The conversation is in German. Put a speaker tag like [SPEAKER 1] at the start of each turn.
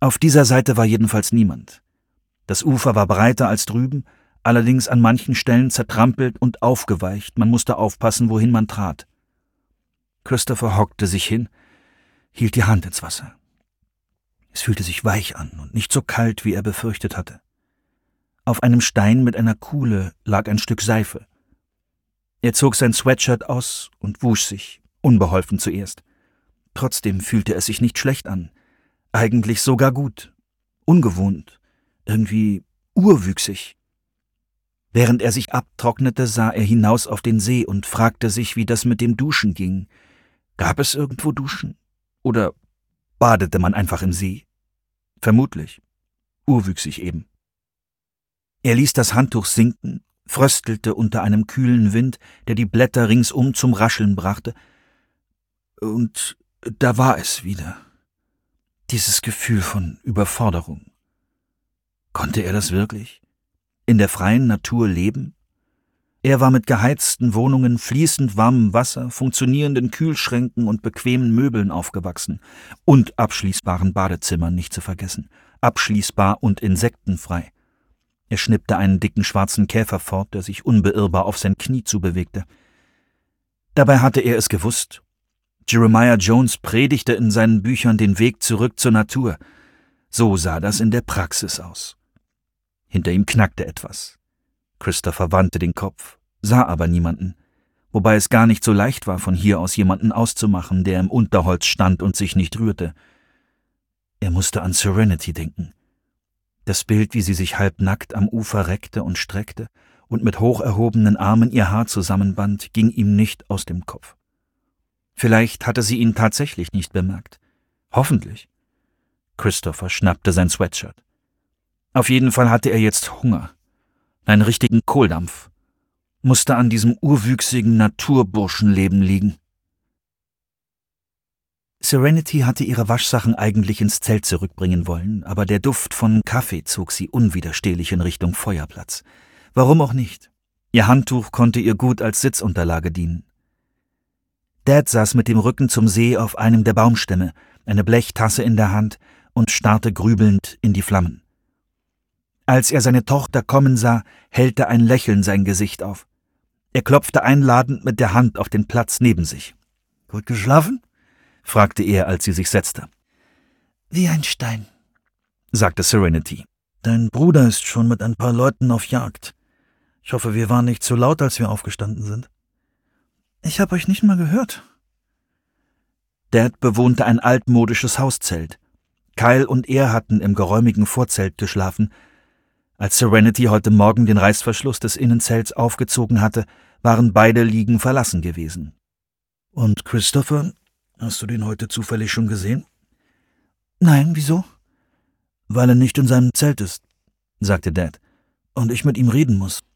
[SPEAKER 1] Auf dieser Seite war jedenfalls niemand. Das Ufer war breiter als drüben, allerdings an manchen Stellen zertrampelt und aufgeweicht, man musste aufpassen, wohin man trat. Christopher hockte sich hin, hielt die Hand ins Wasser. Es fühlte sich weich an und nicht so kalt, wie er befürchtet hatte. Auf einem Stein mit einer Kuhle lag ein Stück Seife. Er zog sein Sweatshirt aus und wusch sich, unbeholfen zuerst. Trotzdem fühlte es sich nicht schlecht an, eigentlich sogar gut, ungewohnt, irgendwie urwüchsig. Während er sich abtrocknete, sah er hinaus auf den See und fragte sich, wie das mit dem Duschen ging. Gab es irgendwo Duschen? Oder badete man einfach im See? Vermutlich. Urwüchsig eben. Er ließ das Handtuch sinken, fröstelte unter einem kühlen Wind, der die Blätter ringsum zum Rascheln brachte. Und da war es wieder. Dieses Gefühl von Überforderung. Konnte er das wirklich? In der freien Natur leben? Er war mit geheizten Wohnungen, fließend warmem Wasser, funktionierenden Kühlschränken und bequemen Möbeln aufgewachsen und abschließbaren Badezimmern nicht zu vergessen, abschließbar und insektenfrei. Er schnippte einen dicken schwarzen Käfer fort, der sich unbeirrbar auf sein Knie zubewegte. Dabei hatte er es gewusst. Jeremiah Jones predigte in seinen Büchern den Weg zurück zur Natur. So sah das in der Praxis aus. Hinter ihm knackte etwas. Christopher wandte den Kopf, sah aber niemanden, wobei es gar nicht so leicht war, von hier aus jemanden auszumachen, der im Unterholz stand und sich nicht rührte. Er musste an Serenity denken. Das Bild, wie sie sich halbnackt am Ufer reckte und streckte und mit hoch erhobenen Armen ihr Haar zusammenband, ging ihm nicht aus dem Kopf. Vielleicht hatte sie ihn tatsächlich nicht bemerkt. Hoffentlich. Christopher schnappte sein Sweatshirt. Auf jeden Fall hatte er jetzt Hunger. Einen richtigen Kohldampf. Musste an diesem urwüchsigen Naturburschenleben liegen. Serenity hatte ihre Waschsachen eigentlich ins Zelt zurückbringen wollen, aber der Duft von Kaffee zog sie unwiderstehlich in Richtung Feuerplatz. Warum auch nicht? Ihr Handtuch konnte ihr gut als Sitzunterlage dienen. Dad saß mit dem Rücken zum See auf einem der Baumstämme, eine Blechtasse in der Hand und starrte grübelnd in die Flammen. Als er seine Tochter kommen sah, hellte ein Lächeln sein Gesicht auf. Er klopfte einladend mit der Hand auf den Platz neben sich. »Gut geschlafen?« fragte er, als sie sich setzte. »Wie ein Stein«, sagte Serenity. »Dein Bruder ist schon mit ein paar Leuten auf Jagd. Ich hoffe, wir waren nicht zu laut, als wir aufgestanden sind.« »Ich habe euch nicht mal gehört.« Dad bewohnte ein altmodisches Hauszelt. Kyle und er hatten im geräumigen Vorzelt geschlafen. Als Serenity heute Morgen den Reißverschluss des Innenzelts aufgezogen hatte, waren beide Liegen verlassen gewesen. »Und Christopher, hast du den heute zufällig schon gesehen?« »Nein, wieso?« »Weil er nicht in seinem Zelt ist«, sagte Dad, »und ich mit ihm reden muss.«